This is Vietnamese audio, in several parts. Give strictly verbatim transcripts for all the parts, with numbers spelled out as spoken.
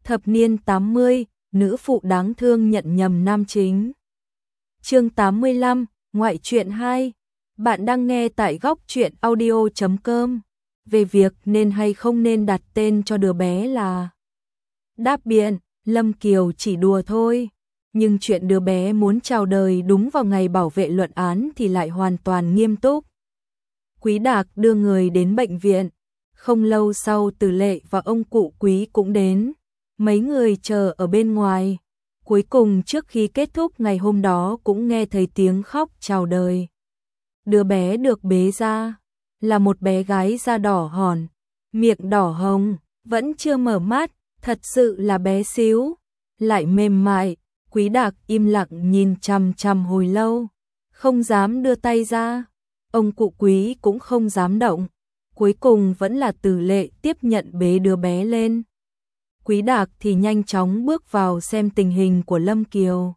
Thập niên tám mươi, nữ phụ đáng thương nhận nhầm nam chính. Chương tám mươi lăm, ngoại truyện hai. Bạn đang nghe tại góc truyện audio chấm com. Về việc nên hay không nên đặt tên cho đứa bé là. Đáp biện, Lâm Kiều chỉ đùa thôi. Nhưng chuyện đứa bé muốn chào đời đúng vào ngày bảo vệ luận án thì lại hoàn toàn nghiêm túc. Quý Đạc đưa người đến bệnh viện. Không lâu sau Từ Lệ và ông cụ Quý cũng đến. Mấy người chờ ở bên ngoài. Cuối cùng trước khi kết thúc ngày hôm đó cũng nghe thấy tiếng khóc chào đời. Đứa bé được bế ra là một bé gái da đỏ hòn, miệng đỏ hồng, vẫn chưa mở mắt, thật sự là bé xíu, lại mềm mại. Quý Đạc im lặng nhìn chằm chằm hồi lâu, không dám đưa tay ra. Ông cụ Quý cũng không dám động. Cuối cùng vẫn là Từ Lệ tiếp nhận bế đứa bé lên. Quý Đạc thì nhanh chóng bước vào xem tình hình của Lâm Kiều.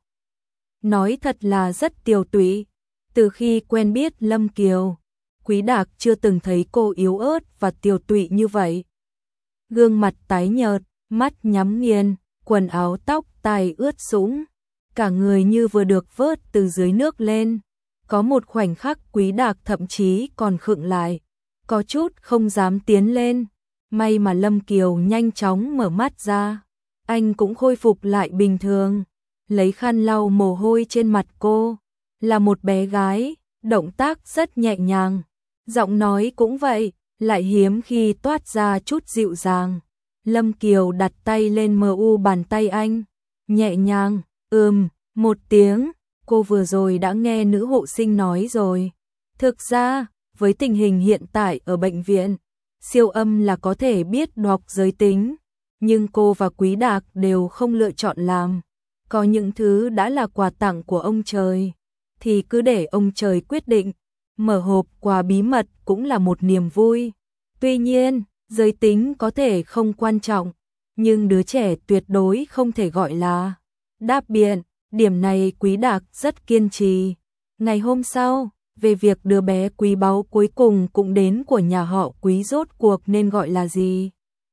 Nói thật là rất tiều tụy. Từ khi quen biết Lâm Kiều, Quý Đạc chưa từng thấy cô yếu ớt và tiều tụy như vậy. Gương mặt tái nhợt, mắt nhắm nghiền, quần áo tóc tai ướt sũng, cả người như vừa được vớt từ dưới nước lên. Có một khoảnh khắc Quý Đạc thậm chí còn khựng lại, có chút không dám tiến lên. May mà Lâm Kiều nhanh chóng mở mắt ra, anh cũng khôi phục lại bình thường, lấy khăn lau mồ hôi trên mặt cô. Là một bé gái, động tác rất nhẹ nhàng, giọng nói cũng vậy, lại hiếm khi toát ra chút dịu dàng. Lâm Kiều đặt tay lên mờ u bàn tay anh, nhẹ nhàng, ừm, một tiếng. Cô vừa rồi đã nghe nữ hộ sinh nói rồi. Thực ra, với tình hình hiện tại ở bệnh viện, siêu âm là có thể biết đọc giới tính, nhưng cô và Quý Đạc đều không lựa chọn làm. Có những thứ đã là quà tặng của ông trời, thì cứ để ông trời quyết định. Mở hộp quà bí mật cũng là một niềm vui. Tuy nhiên, giới tính có thể không quan trọng, nhưng đứa trẻ tuyệt đối không thể gọi là đáp biện. Điểm này Quý Đạc rất kiên trì. Ngày hôm sau, về việc đứa bé quý báu cuối cùng cũng đến của nhà họ Quý rốt cuộc nên gọi là gì.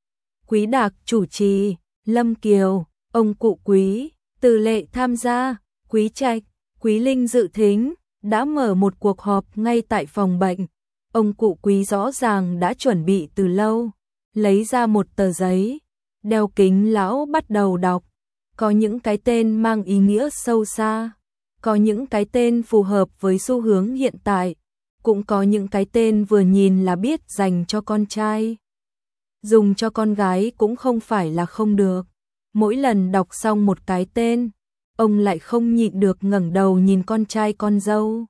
Quý Đạc chủ trì, Lâm Kiều, ông cụ Quý, Từ Lệ tham gia, Quý Trạch, Quý Linh dự thính, đã mở một cuộc họp ngay tại phòng bệnh. Ông cụ Quý rõ ràng đã chuẩn bị từ lâu, lấy ra một tờ giấy, đeo kính lão bắt đầu đọc. Có những cái tên mang ý nghĩa sâu xa, có những cái tên phù hợp với xu hướng hiện tại, cũng có những cái tên vừa nhìn là biết dành cho con trai. Dùng cho con gái cũng không phải là không được. Mỗi lần đọc xong một cái tên, ông lại không nhịn được ngẩng đầu nhìn con trai con dâu.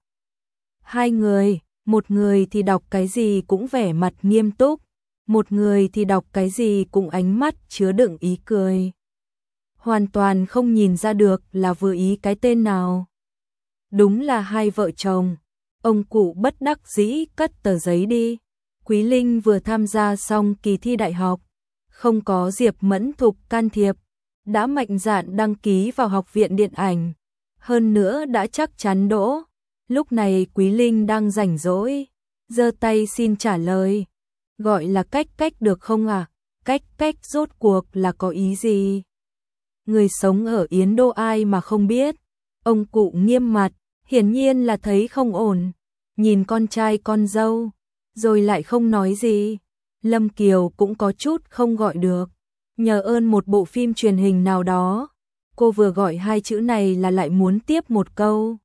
Hai người, một người thì đọc cái gì cũng vẻ mặt nghiêm túc, một người thì đọc cái gì cũng ánh mắt chứa đựng ý cười. Hoàn toàn không nhìn ra được là vừa ý cái tên nào. Đúng là hai vợ chồng. Ông cụ bất đắc dĩ cất tờ giấy đi. Quý Linh vừa tham gia xong kỳ thi đại học, không có Diệp Mẫn Thục can thiệp, đã mạnh dạn đăng ký vào học viện điện ảnh, hơn nữa đã chắc chắn đỗ. Lúc này Quý Linh đang rảnh rỗi, giơ tay xin trả lời. Gọi là cách cách được không à? Cách cách rốt cuộc là có ý gì? Người sống ở Yến Đô ai mà không biết. Ông cụ nghiêm mặt, hiển nhiên là thấy không ổn, nhìn con trai con dâu, rồi lại không nói gì. Lâm Kiều cũng có chút không gọi được, nhờ ơn một bộ phim truyền hình nào đó, cô vừa gọi hai chữ này là lại muốn tiếp một câu.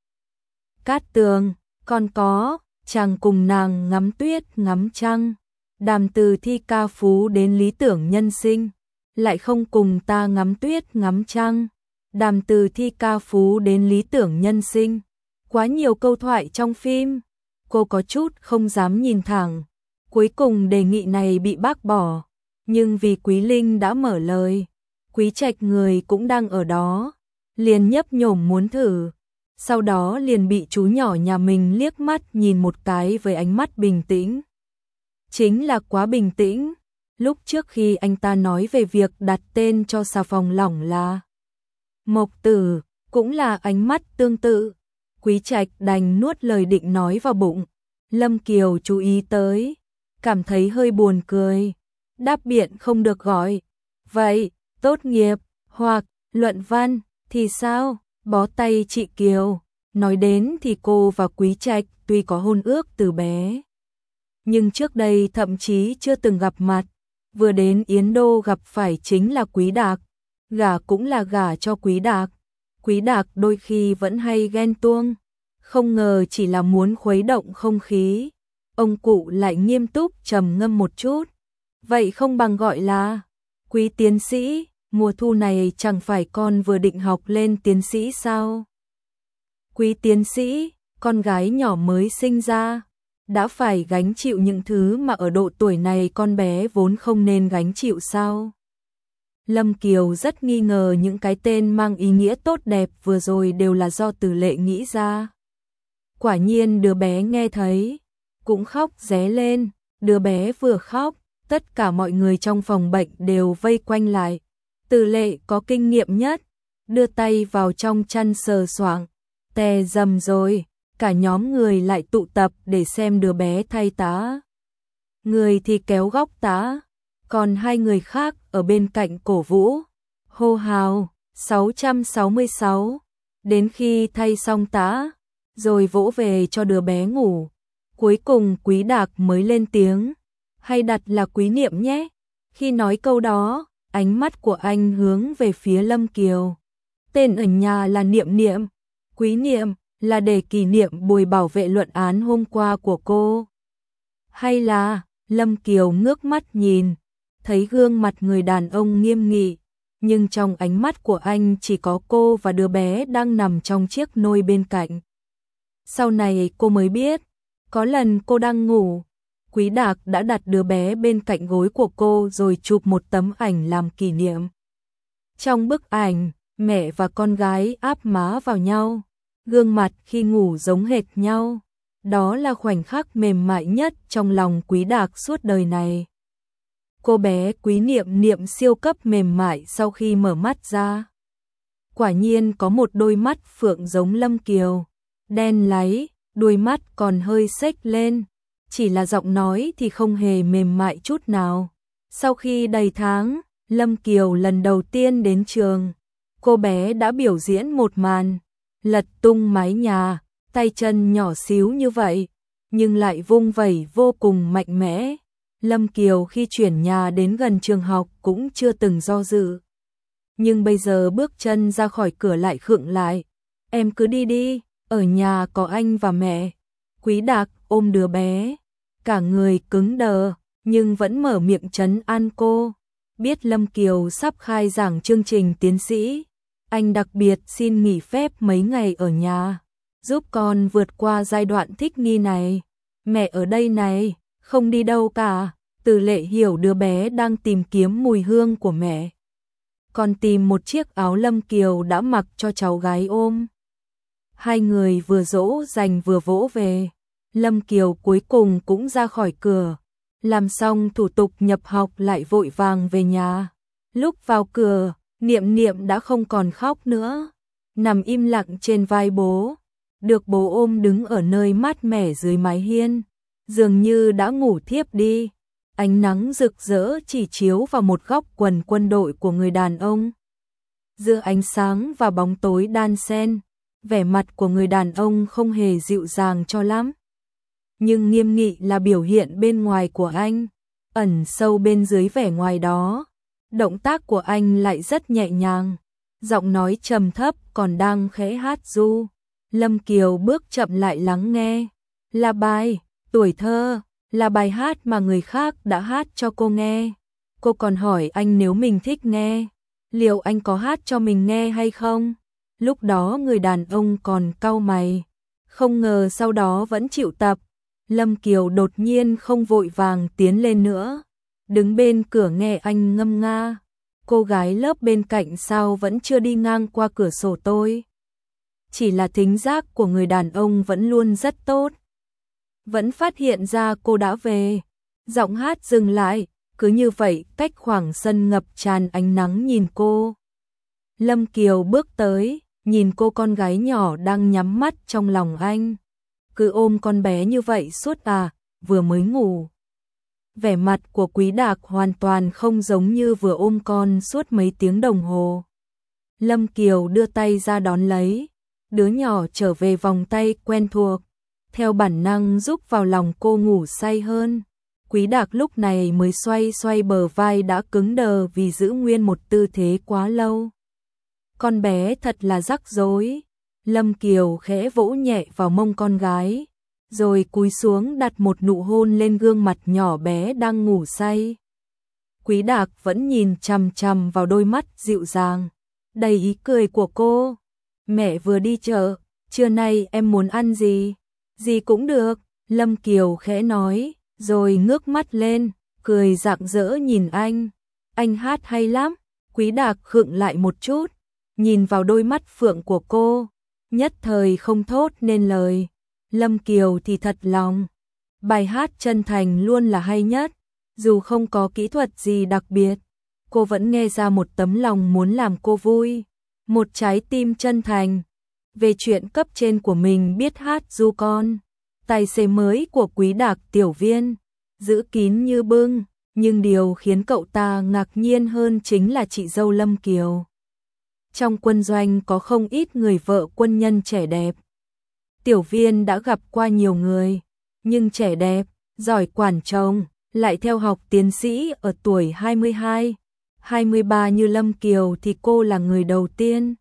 Cát Tường, còn có, chàng cùng nàng ngắm tuyết ngắm trăng, đàm từ thi ca phú đến lý tưởng nhân sinh, lại không cùng ta ngắm tuyết ngắm trăng, đàm từ thi ca phú đến lý tưởng nhân sinh. Quá nhiều câu thoại trong phim, cô có chút không dám nhìn thẳng. Cuối cùng đề nghị này bị bác bỏ, nhưng vì Quý Linh đã mở lời, Quý Trạch người cũng đang ở đó, liền nhấp nhổm muốn thử. Sau đó liền bị chú nhỏ nhà mình liếc mắt nhìn một cái với ánh mắt bình tĩnh. Chính là quá bình tĩnh. Lúc trước khi anh ta nói về việc đặt tên cho xà phòng lỏng là Mộc Tử, cũng là ánh mắt tương tự. Quý Trạch đành nuốt lời định nói vào bụng. Lâm Kiều chú ý tới, cảm thấy hơi buồn cười. Đáp biện không được gọi. Vậy, tốt nghiệp, hoặc luận văn, thì sao? Bó tay chị Kiều. Nói đến thì cô và Quý Trạch tuy có hôn ước từ bé, nhưng trước đây thậm chí chưa từng gặp mặt. Vừa đến Yến Đô gặp phải chính là Quý Đạc, gả cũng là gả cho Quý Đạc. Quý Đạc đôi khi vẫn hay ghen tuông, không ngờ chỉ là muốn khuấy động không khí. Ông cụ lại nghiêm túc trầm ngâm một chút. Vậy không bằng gọi là Quý tiến sĩ, mùa thu này chẳng phải con vừa định học lên tiến sĩ sao? Quý tiến sĩ, con gái nhỏ mới sinh ra, đã phải gánh chịu những thứ mà ở độ tuổi này con bé vốn không nên gánh chịu sao? Lâm Kiều rất nghi ngờ những cái tên mang ý nghĩa tốt đẹp vừa rồi đều là do Từ Lệ nghĩ ra. Quả nhiên đứa bé nghe thấy, cũng khóc ré lên. Đứa bé vừa khóc, tất cả mọi người trong phòng bệnh đều vây quanh lại. Từ Lệ có kinh nghiệm nhất, đưa tay vào trong chăn sờ soạng, tè dầm rồi. Cả nhóm người lại tụ tập để xem đứa bé thay tá. Người thì kéo góc tá, còn hai người khác ở bên cạnh cổ vũ, hô hào. Sáu trăm sáu mươi sáu. Đến khi thay xong tá, rồi vỗ về cho đứa bé ngủ, cuối cùng Quý Đạc mới lên tiếng, hay đặt là Quý Niệm nhé. Khi nói câu đó, ánh mắt của anh hướng về phía Lâm Kiều. Tên ở nhà là Niệm Niệm, Quý Niệm là để kỷ niệm buổi bảo vệ luận án hôm qua của cô. Hay là, Lâm Kiều ngước mắt nhìn, thấy gương mặt người đàn ông nghiêm nghị, nhưng trong ánh mắt của anh chỉ có cô và đứa bé đang nằm trong chiếc nôi bên cạnh. Sau này cô mới biết, có lần cô đang ngủ, Quý Đạc đã đặt đứa bé bên cạnh gối của cô rồi chụp một tấm ảnh làm kỷ niệm. Trong bức ảnh, mẹ và con gái áp má vào nhau, gương mặt khi ngủ giống hệt nhau. Đó là khoảnh khắc mềm mại nhất trong lòng Quý Đạc suốt đời này. Cô bé Quý Niệm Niệm siêu cấp mềm mại sau khi mở mắt ra. Quả nhiên có một đôi mắt phượng giống Lâm Kiều, đen láy, đuôi mắt còn hơi xếch lên, chỉ là giọng nói thì không hề mềm mại chút nào. Sau khi đầy tháng, Lâm Kiều lần đầu tiên đến trường, cô bé đã biểu diễn một màn lật tung mái nhà, tay chân nhỏ xíu như vậy, nhưng lại vung vẩy vô cùng mạnh mẽ. Lâm Kiều khi chuyển nhà đến gần trường học cũng chưa từng do dự. Nhưng bây giờ bước chân ra khỏi cửa lại khựng lại. Em cứ đi đi, ở nhà có anh và mẹ. Quý Đạc ôm đứa bé, cả người cứng đờ, nhưng vẫn mở miệng trấn an cô. Biết Lâm Kiều sắp khai giảng chương trình tiến sĩ, anh đặc biệt xin nghỉ phép mấy ngày ở nhà, giúp con vượt qua giai đoạn thích nghi này. Mẹ ở đây này, không đi đâu cả. Từ Lệ hiểu đứa bé đang tìm kiếm mùi hương của mẹ, còn tìm một chiếc áo Lâm Kiều đã mặc cho cháu gái ôm. Hai người vừa dỗ dành vừa vỗ về. Lâm Kiều cuối cùng cũng ra khỏi cửa, làm xong thủ tục nhập học lại vội vàng về nhà. Lúc vào cửa, Niệm Niệm đã không còn khóc nữa, nằm im lặng trên vai bố, được bố ôm đứng ở nơi mát mẻ dưới mái hiên, dường như đã ngủ thiếp đi. Ánh nắng rực rỡ chỉ chiếu vào một góc quần quân đội của người đàn ông. Giữa ánh sáng và bóng tối đan xen, vẻ mặt của người đàn ông không hề dịu dàng cho lắm. Nhưng nghiêm nghị là biểu hiện bên ngoài của anh, ẩn sâu bên dưới vẻ ngoài đó. Động tác của anh lại rất nhẹ nhàng, giọng nói trầm thấp còn đang khẽ hát ru. Lâm Kiều bước chậm lại lắng nghe. Là bài Tuổi Thơ, là bài hát mà người khác đã hát cho cô nghe. Cô còn hỏi anh nếu mình thích nghe, liệu anh có hát cho mình nghe hay không? Lúc đó người đàn ông còn cau mày, không ngờ sau đó vẫn chịu tập. Lâm Kiều đột nhiên không vội vàng tiến lên nữa, đứng bên cửa nghe anh ngâm nga. Cô gái lớp bên cạnh sao vẫn chưa đi ngang qua cửa sổ tôi? Chỉ là thính giác của người đàn ông vẫn luôn rất tốt, vẫn phát hiện ra cô đã về. Giọng hát dừng lại, cứ như vậy cách khoảng sân ngập tràn ánh nắng nhìn cô. Lâm Kiều bước tới, nhìn cô con gái nhỏ đang nhắm mắt trong lòng anh. Cứ ôm con bé như vậy suốt à, vừa mới ngủ. Vẻ mặt của Quý Đạc hoàn toàn không giống như vừa ôm con suốt mấy tiếng đồng hồ. Lâm Kiều đưa tay ra đón lấy, đứa nhỏ trở về vòng tay quen thuộc, theo bản năng giúp vào lòng cô ngủ say hơn. Quý Đạc lúc này mới xoay xoay bờ vai đã cứng đờ vì giữ nguyên một tư thế quá lâu. Con bé thật là rắc rối. Lâm Kiều khẽ vỗ nhẹ vào mông con gái, rồi cúi xuống đặt một nụ hôn lên gương mặt nhỏ bé đang ngủ say. Quý Đạc vẫn nhìn chằm chằm vào đôi mắt dịu dàng, đầy ý cười của cô. Mẹ vừa đi chợ, trưa nay em muốn ăn gì? Gì cũng được, Lâm Kiều khẽ nói, rồi ngước mắt lên, cười rạng rỡ nhìn anh. Anh hát hay lắm. Quý Đạc khựng lại một chút, nhìn vào đôi mắt phượng của cô, nhất thời không thốt nên lời. Lâm Kiều thì thật lòng, bài hát chân thành luôn là hay nhất, dù không có kỹ thuật gì đặc biệt, cô vẫn nghe ra một tấm lòng muốn làm cô vui, một trái tim chân thành. Về chuyện cấp trên của mình biết hát ru con, tài xế mới của Quý Đạc tiểu viên, giữ kín như bưng, nhưng điều khiến cậu ta ngạc nhiên hơn chính là chị dâu Lâm Kiều. Trong quân doanh có không ít người vợ quân nhân trẻ đẹp. Tiểu viên đã gặp qua nhiều người, nhưng trẻ đẹp, giỏi quản chồng, lại theo học tiến sĩ ở tuổi hai mươi hai, hai mươi ba như Lâm Kiều thì cô là người đầu tiên.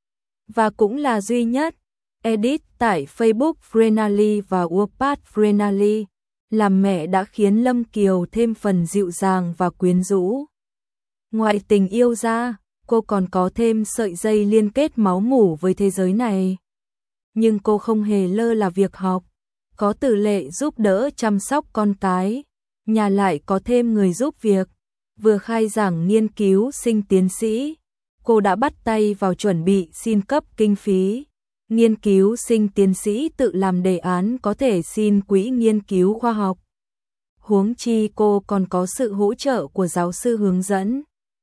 Và cũng là duy nhất. Edit tại Facebook Frenally và Wattpad Frenally, làm mẹ đã khiến Lâm Kiều thêm phần dịu dàng và quyến rũ. Ngoài tình yêu ra, cô còn có thêm sợi dây liên kết máu mủ với thế giới này. Nhưng cô không hề lơ là việc học, có Tử Lệ giúp đỡ chăm sóc con cái, nhà lại có thêm người giúp việc. Vừa khai giảng nghiên cứu sinh tiến sĩ, cô đã bắt tay vào chuẩn bị xin cấp kinh phí. Nghiên cứu sinh tiến sĩ tự làm đề án có thể xin quỹ nghiên cứu khoa học. Huống chi cô còn có sự hỗ trợ của giáo sư hướng dẫn.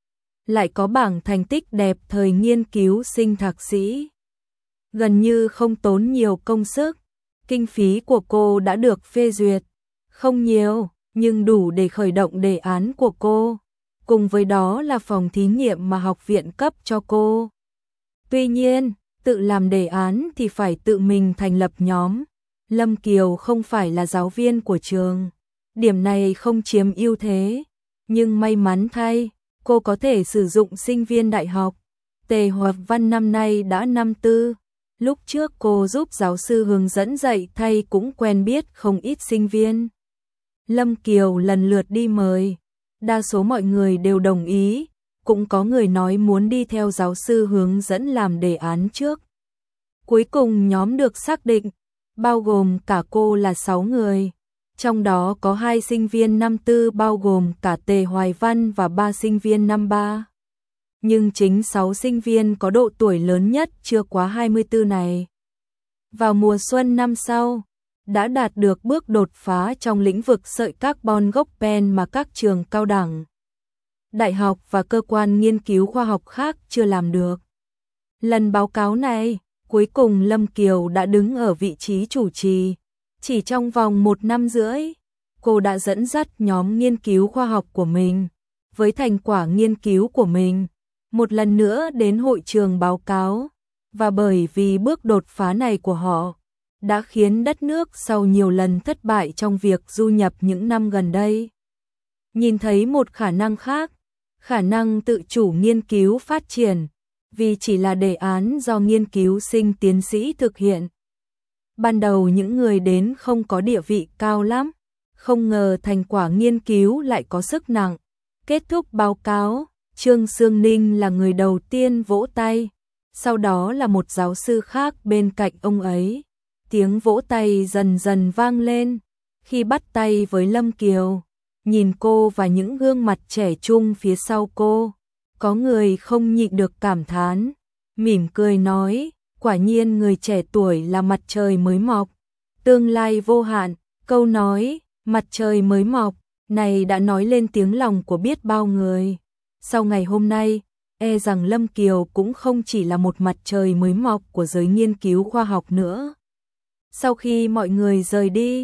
Lại có bảng thành tích đẹp thời nghiên cứu sinh thạc sĩ. Gần như không tốn nhiều công sức, kinh phí của cô đã được phê duyệt. Không nhiều, nhưng đủ để khởi động đề án của cô. Cùng với đó là phòng thí nghiệm mà học viện cấp cho cô. Tuy nhiên, tự làm đề án thì phải tự mình thành lập nhóm. Lâm Kiều không phải là giáo viên của trường, điểm này không chiếm ưu thế. Nhưng may mắn thay, cô có thể sử dụng sinh viên đại học. Tề Hoạt Văn năm nay đã năm tư. Lúc trước cô giúp giáo sư hướng dẫn dạy thay cũng quen biết không ít sinh viên. Lâm Kiều lần lượt đi mời, đa số mọi người đều đồng ý. Cũng có người nói muốn đi theo giáo sư hướng dẫn làm đề án trước. Cuối cùng nhóm được xác định, bao gồm cả cô là sáu người. Trong đó có hai sinh viên năm tư bao gồm cả Tề Hoài Văn và ba sinh viên năm ba. Nhưng chính sáu sinh viên có độ tuổi lớn nhất chưa quá hai mươi tư này. Vào mùa xuân năm sau, đã đạt được bước đột phá trong lĩnh vực sợi carbon gốc pen mà các trường cao đẳng, đại học và cơ quan nghiên cứu khoa học khác chưa làm được. Lần báo cáo này, cuối cùng Lâm Kiều đã đứng ở vị trí chủ trì. Chỉ trong vòng một năm rưỡi, cô đã dẫn dắt nhóm nghiên cứu khoa học của mình, với thành quả nghiên cứu của mình, một lần nữa đến hội trường báo cáo. Và bởi vì bước đột phá này của họ, đã khiến đất nước sau nhiều lần thất bại trong việc du nhập những năm gần đây, nhìn thấy một khả năng khác, khả năng tự chủ nghiên cứu phát triển, vì chỉ là đề án do nghiên cứu sinh tiến sĩ thực hiện. Ban đầu những người đến không có địa vị cao lắm, không ngờ thành quả nghiên cứu lại có sức nặng. Kết thúc báo cáo, Trương Sương Ninh là người đầu tiên vỗ tay, sau đó là một giáo sư khác bên cạnh ông ấy. Tiếng vỗ tay dần dần vang lên, khi bắt tay với Lâm Kiều, nhìn cô và những gương mặt trẻ trung phía sau cô, có người không nhịn được cảm thán, mỉm cười nói, quả nhiên người trẻ tuổi là mặt trời mới mọc, tương lai vô hạn. Câu nói, mặt trời mới mọc, này đã nói lên tiếng lòng của biết bao người. Sau ngày hôm nay, e rằng Lâm Kiều cũng không chỉ là một mặt trời mới mọc của giới nghiên cứu khoa học nữa. Sau khi mọi người rời đi,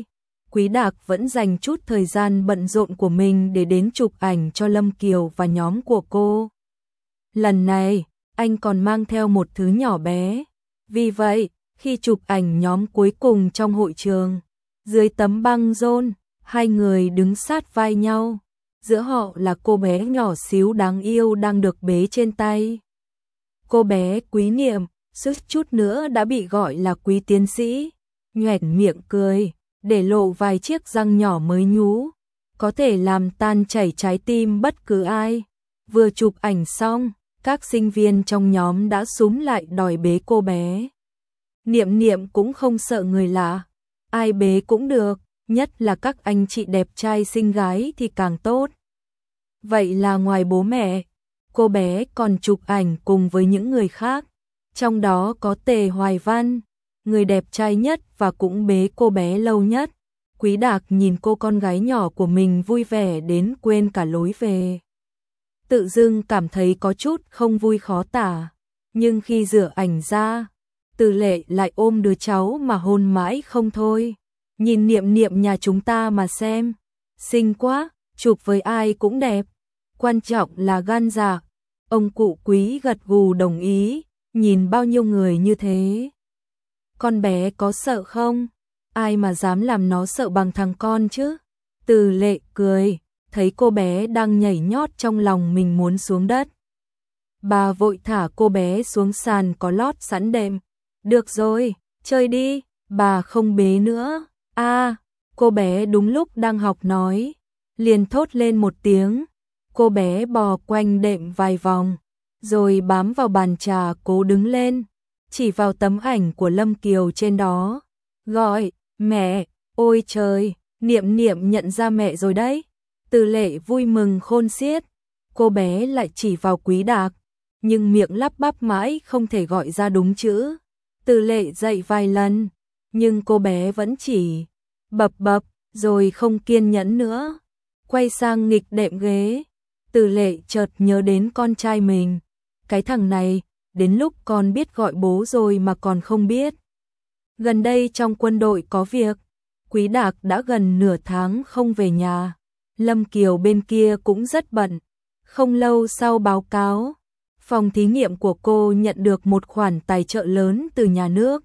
Quý Đạc vẫn dành chút thời gian bận rộn của mình để đến chụp ảnh cho Lâm Kiều và nhóm của cô. Lần này, anh còn mang theo một thứ nhỏ bé. Vì vậy, khi chụp ảnh nhóm cuối cùng trong hội trường, dưới tấm băng rôn, hai người đứng sát vai nhau. Giữa họ là cô bé nhỏ xíu đáng yêu đang được bế trên tay. Cô bé Quý Niệm, suýt chút nữa đã bị gọi là Quý tiến sĩ, nhoẻn miệng cười, để lộ vài chiếc răng nhỏ mới nhú, có thể làm tan chảy trái tim bất cứ ai. Vừa chụp ảnh xong, các sinh viên trong nhóm đã xúm lại đòi bế cô bé. Niệm Niệm cũng không sợ người lạ, ai bế cũng được, nhất là các anh chị đẹp trai xinh gái thì càng tốt. Vậy là ngoài bố mẹ, cô bé còn chụp ảnh cùng với những người khác, trong đó có Tề Hoài Văn, người đẹp trai nhất và cũng bế cô bé lâu nhất. Quý Đạc nhìn cô con gái nhỏ của mình vui vẻ đến quên cả lối về. Tự dưng cảm thấy có chút không vui khó tả, nhưng khi rửa ảnh ra, Từ Lệ lại ôm đứa cháu mà hôn mãi không thôi. Nhìn Niệm Niệm nhà chúng ta mà xem, xinh quá, chụp với ai cũng đẹp, quan trọng là gan dạ. Ông cụ Quý gật gù đồng ý, nhìn bao nhiêu người như thế. Con bé có sợ không? Ai mà dám làm nó sợ bằng thằng con chứ? Từ Lệ cười, thấy cô bé đang nhảy nhót trong lòng mình muốn xuống đất. Bà vội thả cô bé xuống sàn có lót sẵn đệm. Được rồi, chơi đi, bà không bế nữa. À, cô bé đúng lúc đang học nói, liền thốt lên một tiếng. Cô bé bò quanh đệm vài vòng, rồi bám vào bàn trà cố đứng lên, chỉ vào tấm ảnh của Lâm Kiều trên đó, gọi, mẹ, ôi trời, Niệm Niệm nhận ra mẹ rồi đấy. Từ Lệ vui mừng khôn xiết, cô bé lại chỉ vào Quý Đạc, nhưng miệng lắp bắp mãi không thể gọi ra đúng chữ. Từ Lệ dạy vài lần, nhưng cô bé vẫn chỉ bập bập, rồi không kiên nhẫn nữa, quay sang nghịch đệm ghế. Từ Lệ chợt nhớ đến con trai mình, cái thằng này, đến lúc con biết gọi bố rồi mà còn không biết. Gần đây trong quân đội có việc, Quý Đạc đã gần nửa tháng không về nhà, Lâm Kiều bên kia cũng rất bận. Không lâu sau báo cáo, phòng thí nghiệm của cô nhận được một khoản tài trợ lớn từ nhà nước,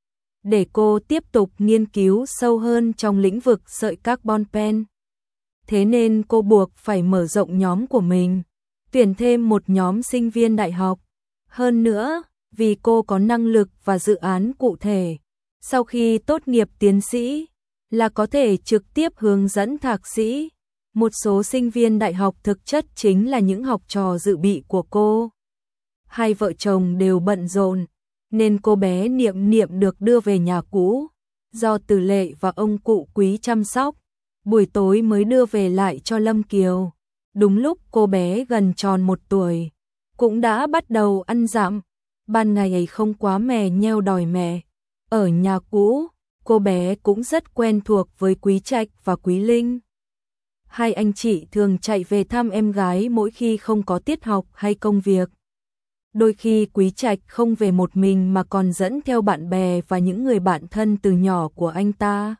để cô tiếp tục nghiên cứu sâu hơn trong lĩnh vực sợi carbon pen. Thế nên cô buộc phải mở rộng nhóm của mình, tuyển thêm một nhóm sinh viên đại học. Hơn nữa, vì cô có năng lực và dự án cụ thể, sau khi tốt nghiệp tiến sĩ, là có thể trực tiếp hướng dẫn thạc sĩ. Một số sinh viên đại học thực chất chính là những học trò dự bị của cô. Hai vợ chồng đều bận rộn, nên cô bé Niệm Niệm được đưa về nhà cũ, do Từ Lệ và ông cụ Quý chăm sóc. Buổi tối mới đưa về lại cho Lâm Kiều. Đúng lúc cô bé gần tròn một tuổi, cũng đã bắt đầu ăn dặm. Ban ngày ấy không quá mè nheo đòi mẹ. Ở nhà cũ, cô bé cũng rất quen thuộc với Quý Trạch và Quý Linh. Hai anh chị thường chạy về thăm em gái mỗi khi không có tiết học hay công việc. Đôi khi Quý Trạch không về một mình mà còn dẫn theo bạn bè và những người bạn thân từ nhỏ của anh ta.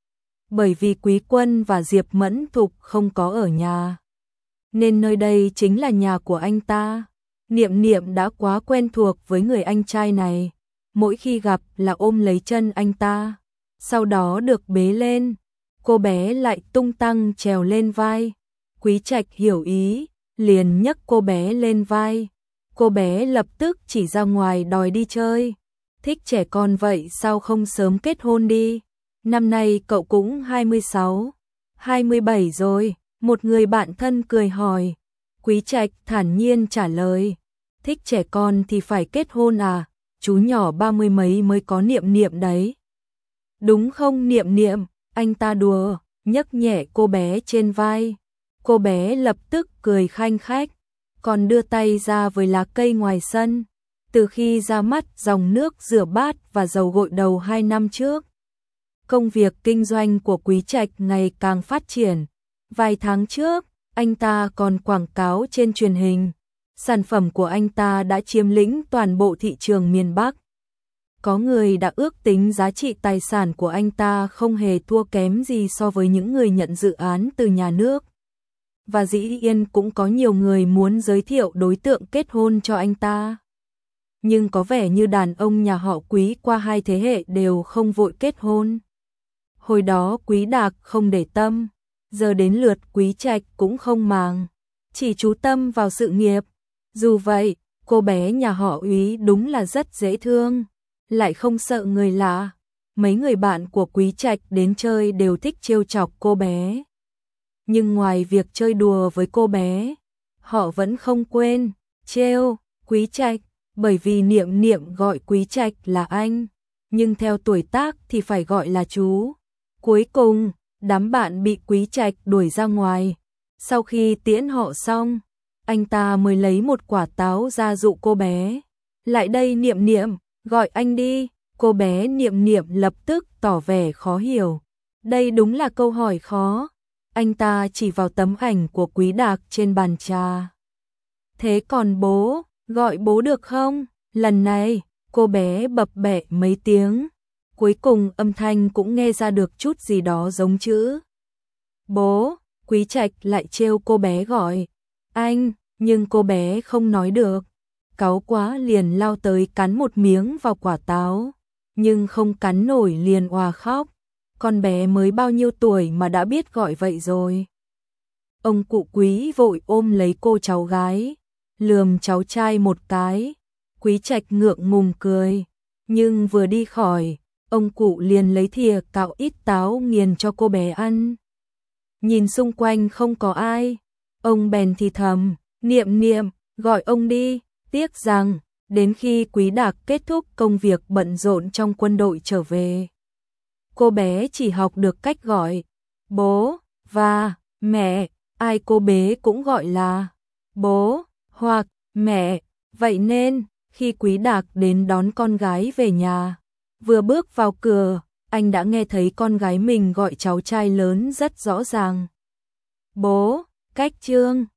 Bởi vì Quý Quân và Diệp Mẫn Thục không có ở nhà, nên nơi đây chính là nhà của anh ta. Niệm Niệm đã quá quen thuộc với người anh trai này, mỗi khi gặp là ôm lấy chân anh ta, sau đó được bế lên, cô bé lại tung tăng trèo lên vai. Quý Trạch hiểu ý, liền nhấc cô bé lên vai. Cô bé lập tức chỉ ra ngoài đòi đi chơi. Thích trẻ con vậy sao không sớm kết hôn đi? Năm nay cậu cũng hai mươi sáu, hai mươi bảy rồi, một người bạn thân cười hỏi. Quý Trạch thản nhiên trả lời, thích trẻ con thì phải kết hôn à, chú nhỏ ba mươi mấy mới có Niệm Niệm đấy. Đúng không Niệm Niệm, anh ta đùa, nhấc nhẹ cô bé trên vai. Cô bé lập tức cười khanh khách, còn đưa tay ra với lá cây ngoài sân. Từ khi ra mắt dòng nước rửa bát và dầu gội đầu hai năm trước, công việc kinh doanh của Quý Trạch ngày càng phát triển. Vài tháng trước, anh ta còn quảng cáo trên truyền hình. Sản phẩm của anh ta đã chiếm lĩnh toàn bộ thị trường miền Bắc. Có người đã ước tính giá trị tài sản của anh ta không hề thua kém gì so với những người nhận dự án từ nhà nước. Và dĩ nhiên cũng có nhiều người muốn giới thiệu đối tượng kết hôn cho anh ta. Nhưng có vẻ như đàn ông nhà họ Quý qua hai thế hệ đều không vội kết hôn. Hồi đó Quý Đạc không để tâm, giờ đến lượt Quý Trạch cũng không màng, chỉ chú tâm vào sự nghiệp. Dù vậy, cô bé nhà họ Úy đúng là rất dễ thương, lại không sợ người lạ. Mấy người bạn của Quý Trạch đến chơi đều thích trêu chọc cô bé. Nhưng ngoài việc chơi đùa với cô bé, họ vẫn không quên trêu Quý Trạch, bởi vì Niệm Niệm gọi Quý Trạch là anh, nhưng theo tuổi tác thì phải gọi là chú. Cuối cùng, đám bạn bị Quý Trạch đuổi ra ngoài. Sau khi tiễn họ xong, anh ta mới lấy một quả táo ra dụ cô bé. Lại đây Niệm Niệm, gọi anh đi. Cô bé Niệm Niệm lập tức tỏ vẻ khó hiểu. Đây đúng là câu hỏi khó. Anh ta chỉ vào tấm ảnh của Quý Đạc trên bàn trà. Thế còn bố, gọi bố được không? Lần này, cô bé bập bẹ mấy tiếng. Cuối cùng âm thanh cũng nghe ra được chút gì đó giống chữ bố. Quý Trạch lại trêu cô bé gọi anh, nhưng cô bé không nói được. Cáu quá liền lao tới cắn một miếng vào quả táo, nhưng không cắn nổi liền òa khóc. Con bé mới bao nhiêu tuổi mà đã biết gọi vậy rồi. Ông cụ Quý vội ôm lấy cô cháu gái, lườm cháu trai một cái. Quý Trạch ngượng ngùng cười, nhưng vừa đi khỏi, ông cụ liền lấy thìa cạo ít táo nghiền cho cô bé ăn. Nhìn xung quanh không có ai, ông bèn thì thầm, Niệm Niệm, gọi ông đi. Tiếc rằng, đến khi Quý Đạc kết thúc công việc bận rộn trong quân đội trở về, cô bé chỉ học được cách gọi bố và mẹ, ai cô bé cũng gọi là bố hoặc mẹ. Vậy nên, khi Quý Đạc đến đón con gái về nhà, vừa bước vào cửa, anh đã nghe thấy con gái mình gọi cháu trai lớn rất rõ ràng. Bố, cách Trương.